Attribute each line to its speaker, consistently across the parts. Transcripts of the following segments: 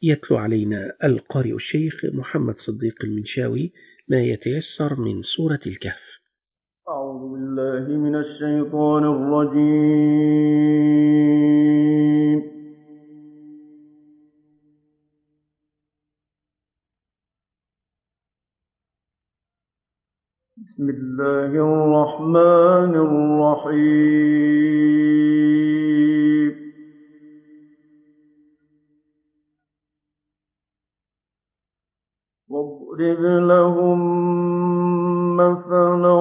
Speaker 1: يتلو علينا القارئ الشيخ محمد صديق المنشاوي ما يتيسر من سورة الكهف.
Speaker 2: أعوذ بالله من الشيطان الرجيم. بسم الله الرحمن الرحيم. واضرب لهم مثلا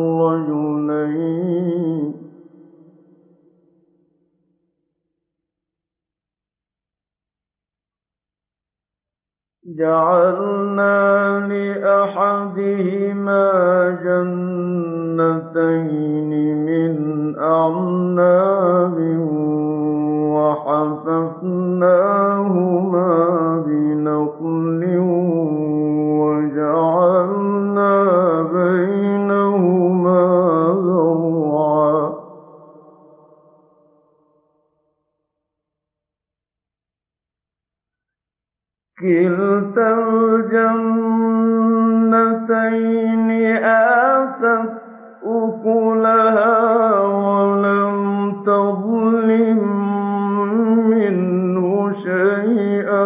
Speaker 2: الرجلين جعلنا لأحدهما جنتين من أعناب وحففناهما بنخل وجعلنا بينهما زرعا كلتا الجنتين آتت أكلها ولم تظلم منه شيئا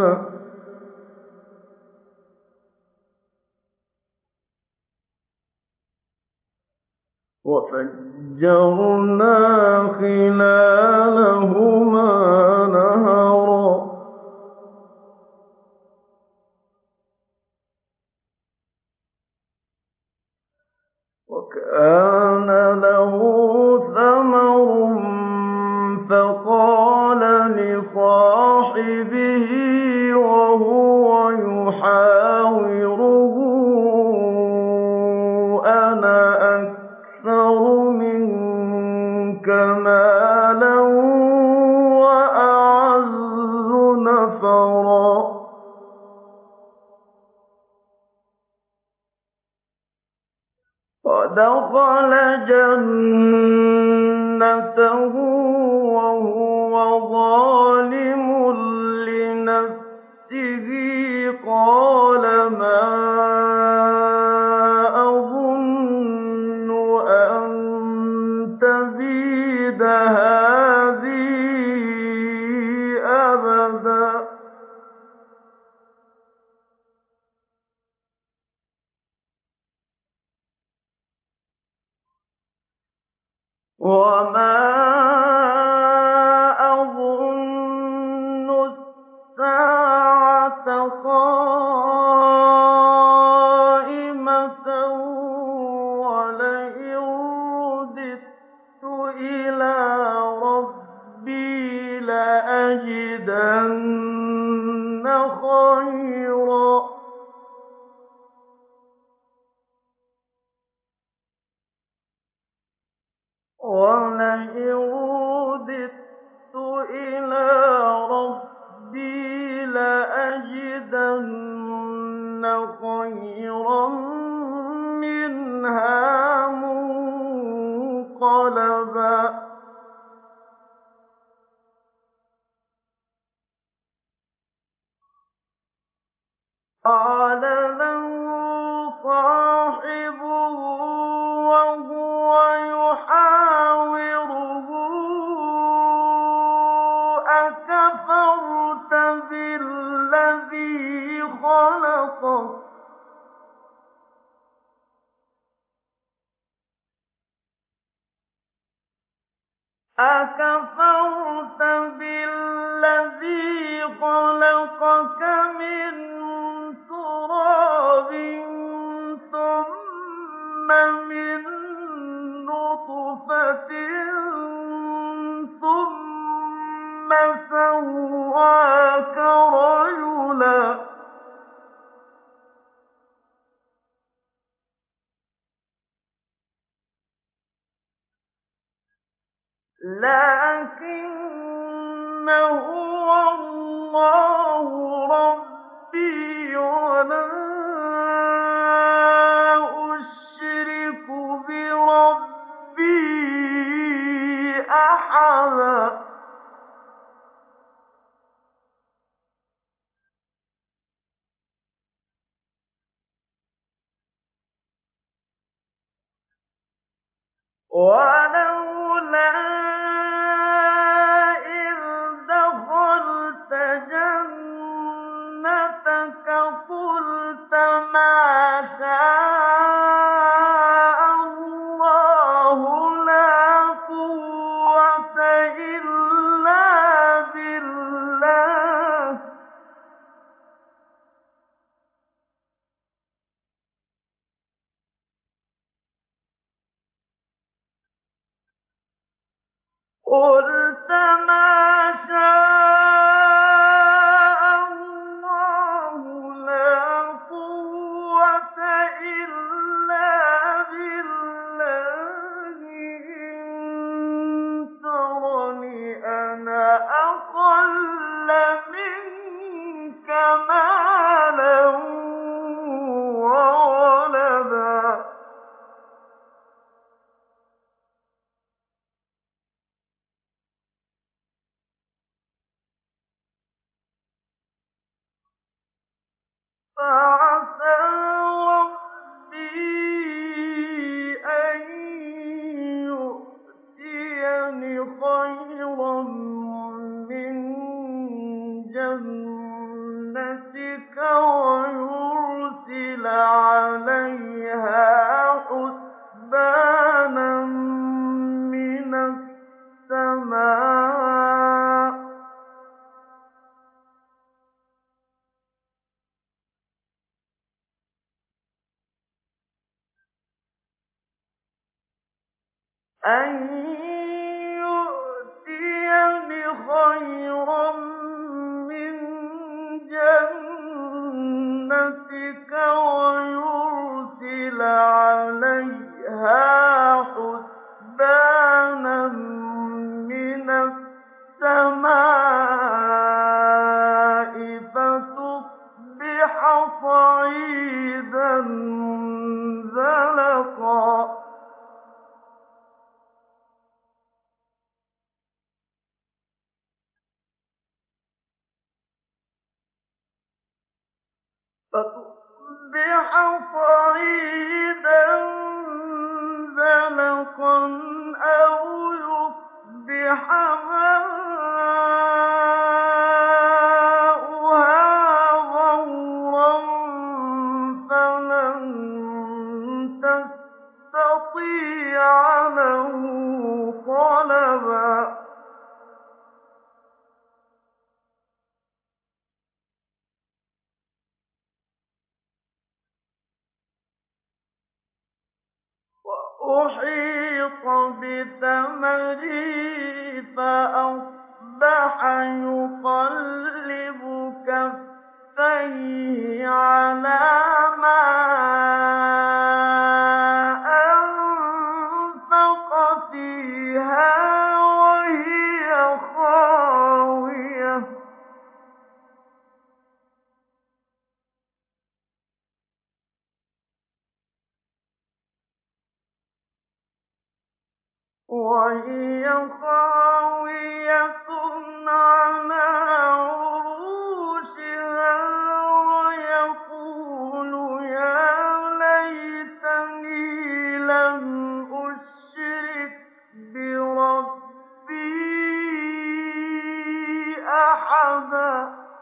Speaker 2: وفجرنا خلالهما نهرا وكان له ثمر فقال لصاحبه وهو يحاوره أنا أكثر منك مالا وأعز نفرا ودخل جنته وهو ظالم لنفسه قال ما أظن أن تبيد هذه أبدا وما أظن الساعة قائمة ولئن رددت إلى ربي لأجدن خيرا ولئن رددت إلى ربي لأجدن خيرا منها منقلبا قال له صاحبه وهو يحاوره أكفرت بالذي خلقك أكفرت بالذي خلقك من تراب ثم من نطفة ثم سواك رجلا لكن هو الله ربي وَلَوْلَا إِذْ دَخَلْتَ جَنَّتَكَ قُلْتَ مَا شَاءَ اللَّهُ لَا قُوَّةَ إِلَّا بِاللَّهِ ۚ قُلْتَ مَا شَاءَ اللَّهُ لَا قُوَّةَ إِلَّا بِاللَّهِ إِن تَرَنِ أَنَا أَقَلَّ مِنكَ مَالًا وَوَلَدًا فَعَسَىٰ رَبِّي أَن يُؤْتِيَنِ خَيْرًا مِّن جَنَّتِكَ وَيُرْسِلَ عَلَيْهَا حُسْبَانًا مِّنَ السَّمَاءِ وَيُرْسِلَ عَلَيْهَا حُسْبَانًا مِّنَ السَّمَاءِ فَتُصْبِحَ صَعِيدًا زَلَقًا أَوْ يُصْبِحَ مَاؤُهَا غَوْرًا فَلَن تَسْتَطِيعَ لَهُ طَلَبًا وَأُحِيطَ بِثَمَرِهِ فَأَصْبَحَ يُقَلِّبُ كَفَّيْهِ عَلَىٰ مَا أَنفَقَ فِيهَا وَهِيَ خَاوِيَةٌ عَلَىٰ عُرُوشِهَا وَيَقُولُ يَا لَيْتَنِي لَمْ أُشْرِكْ بِرَبِّي أَحَدًا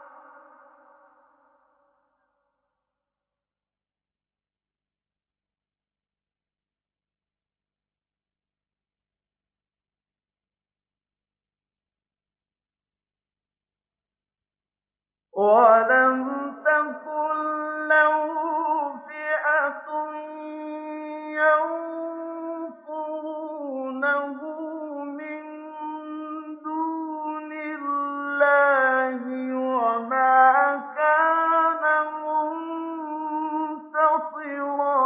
Speaker 2: وَلَمْ تَكُن لَّهُ فِئَةٌ يَنصُرُونَهُ مِن دُونِ اللَّهِ وَمَا كَانَ مُنتَصِرًا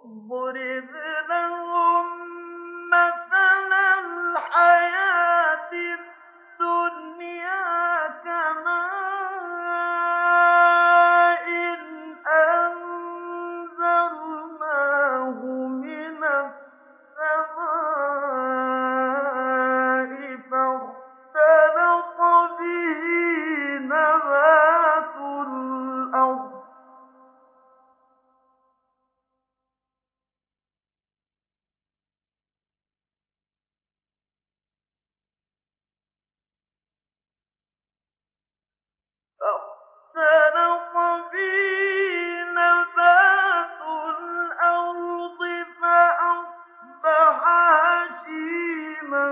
Speaker 2: واضرب لهم مثل الحياة الدنيا كماء أنزلناه من السماء فاختلط به نبات الأرض فاختلط به نبات الأرض فأصبح هشيما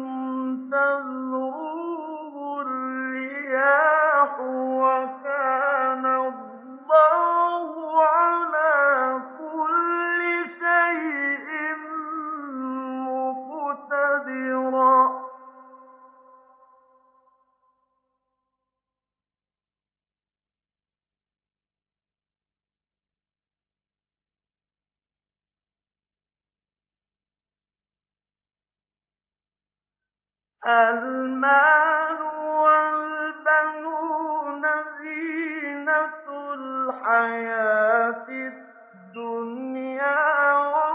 Speaker 2: تذروه الرياح وكان الله على كل شيء مقتدرا المال والبنون زينة الحياة الدنيا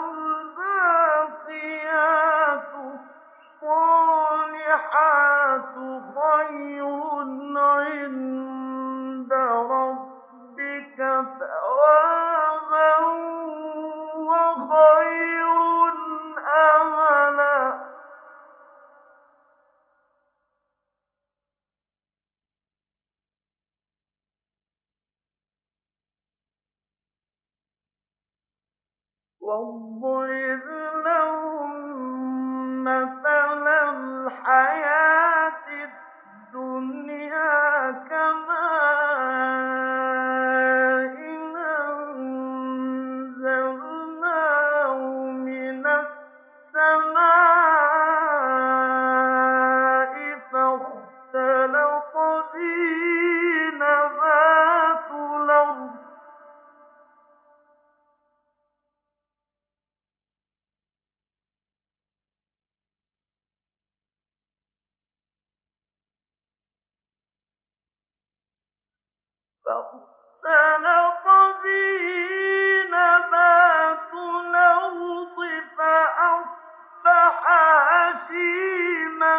Speaker 2: والباقيات الصالحات خير عند ربك ثوابا وخير أملا واضرب لهم مثل الحياة الدنيا كماء أنزلناه من السماء فاختلط به نبات الأرض فاختلط به نبات الأرض فأصبح هشيما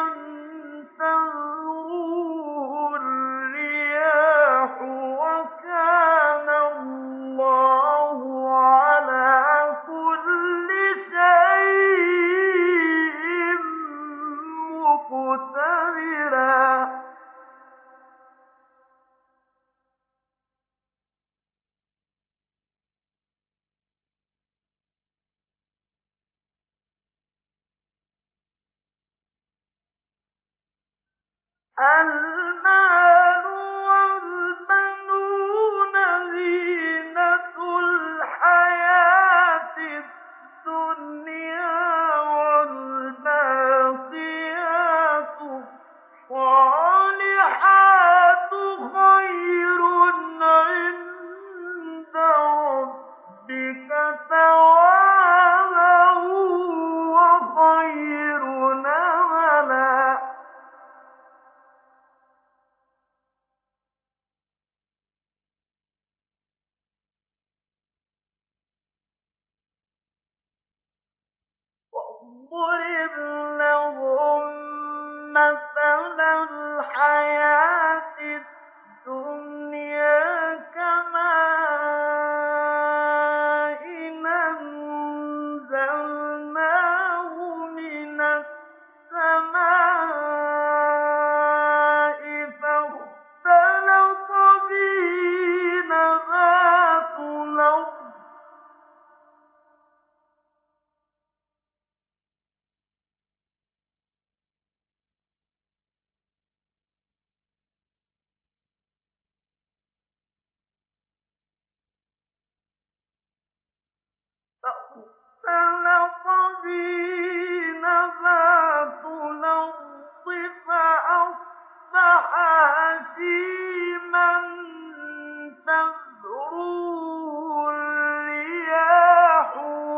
Speaker 2: تذروه الرياح وكان الله على كل شيء مقتدرا المال والبنون زينة الحياة الدنيا والباقيات الصالحات خير عند ربك ثوابا وخير أملا واضرب لهم مثل الحياة الدنيا كماء أنزلناه من السماء فاختلط به نبات الأرض فاختلط به نبات الأرض فأصبح هشيما تذروه الرياح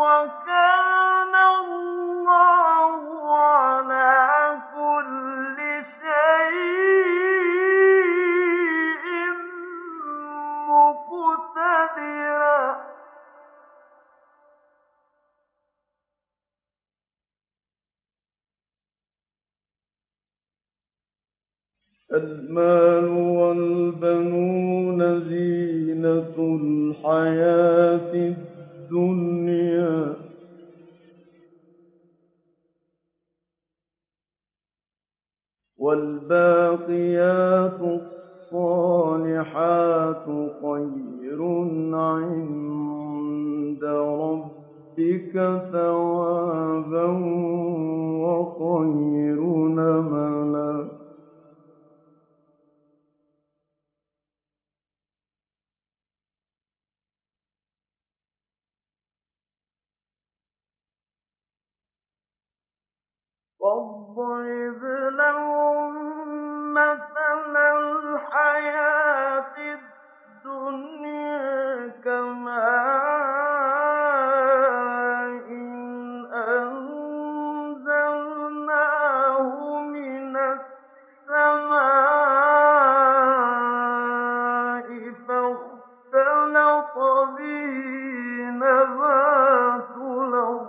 Speaker 3: المال والبنون زينة الحياة الدنيا والباقيات الصالحات خير عند ربك ثوابا وخير نملا.
Speaker 2: واضرب لهم مثل الحياة الدنيا كماء أنزلناه من السماء فاختلط به نبات الأرض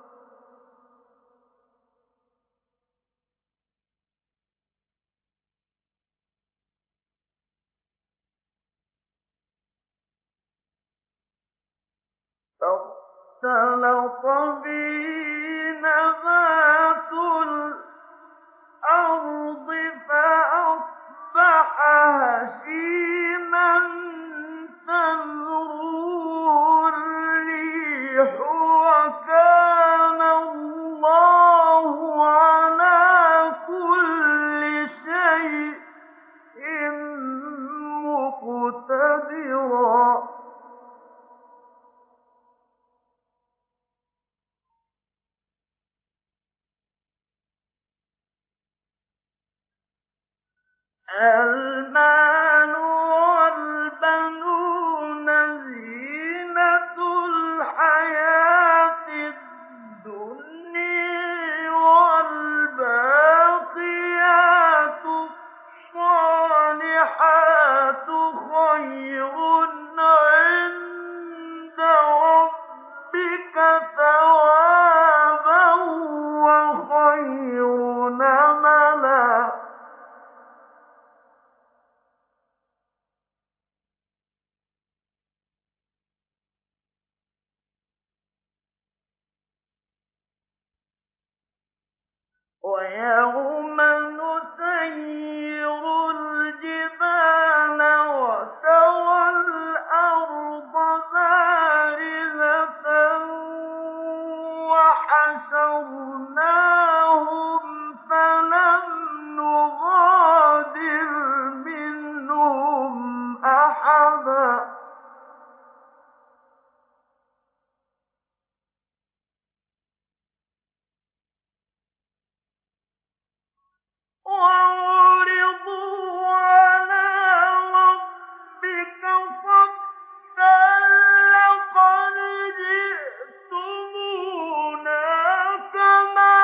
Speaker 2: فاختلط به نبات الأرض فأصبح هشيما تذروه الريح وكان الله على كل شيء مقتدرا. المال والبنون زينة الحياة الدنيا والباقيات الصالحات خير عند ربك ثوابا وخير نملا. ويوم نسير الجبال وترى الأرض بارزة وحشرناهم فلم نغادر منهم أحدا. وعرضوا على ربك صفا لقد جئتمونا كما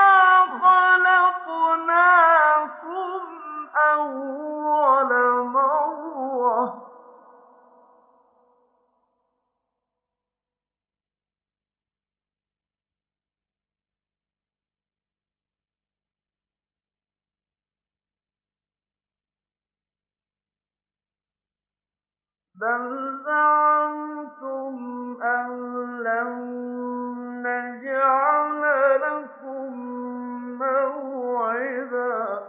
Speaker 2: خلقناكم أول مرة بل زعمتم أن لن نجعل لكم موعدا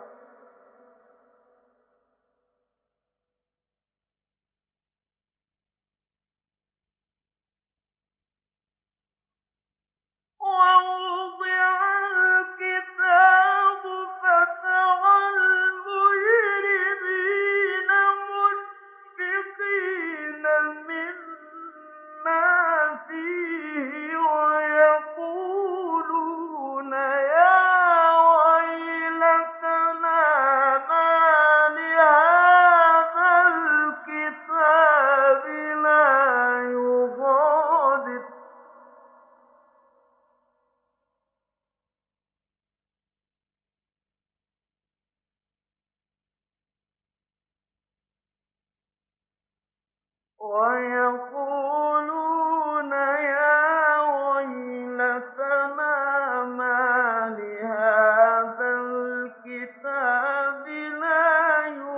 Speaker 2: ووضع الكتاب فترى المجرمين مشفقين مما فيه ويقولون يا ويلتنا ما لهذا الكتاب لا يغادر ويقولون يا ويلتنا ما لهذا الكتاب لا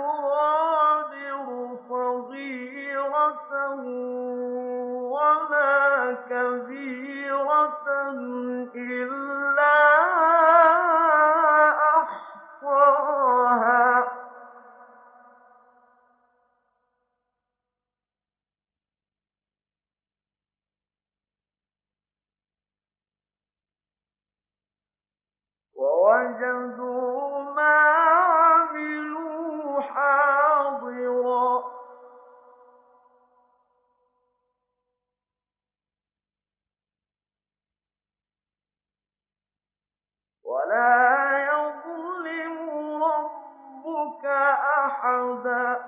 Speaker 2: ووجدوا ما عملوا حاضرا ولا يظلم ربك أحدا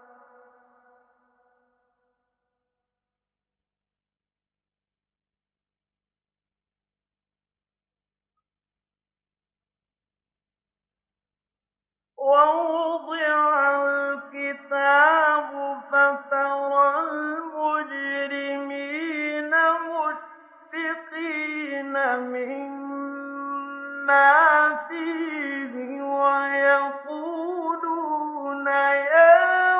Speaker 2: ووضع الكتاب فترى المجرمين مشفقين مما فيه ويقولون يا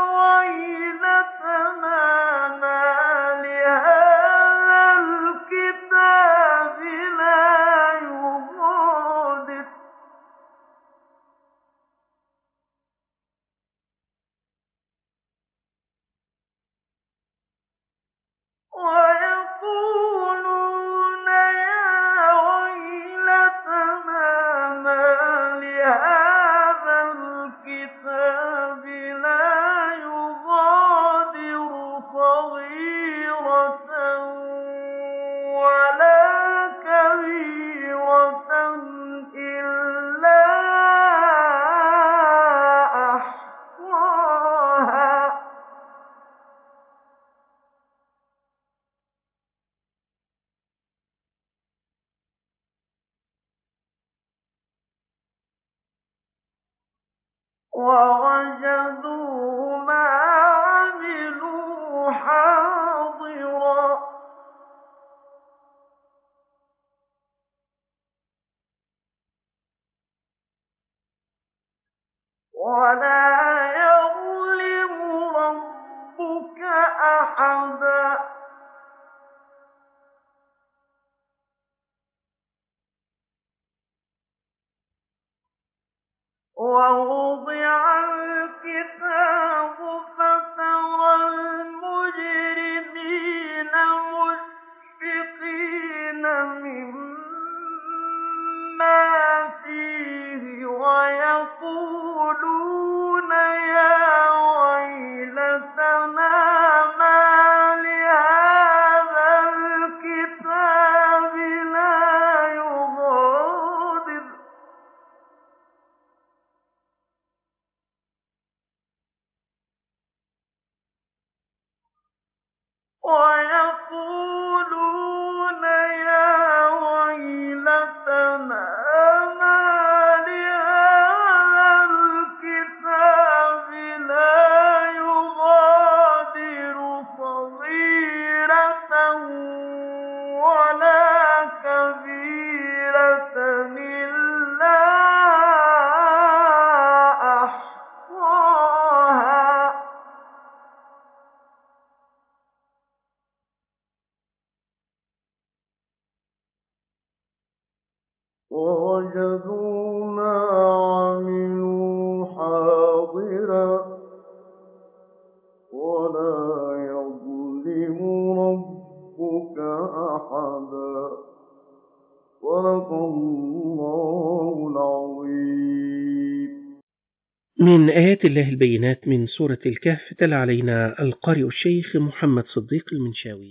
Speaker 2: ويلتنا ما لهذا الكتاب لا يغادر ويقولون يا ويلتنا ما لهذا الكتاب لا يغادر صغيرة ولا كبيرة إلا أحصاها ووجدوا ما عملوا حاضرا ولا يظلم ربك أحدا ووضع الكتاب فترى المجرمين مشفقين مما فيه ويقولون يا ويلتنا ما لهذا الكتاب لا يغادر ويقولون يا ويلتنا ما لهذا الكتاب لا يغادر صغيرة ولا كبيرة إلا أحصاها ووجدوا ما عملوا حاضرا ولا يظلم ربك أحدا صدق الله العظيم.
Speaker 1: من آيات الله البينات من سورة الكهف تلا علينا القارئ الشيخ محمد صديق المنشاوي.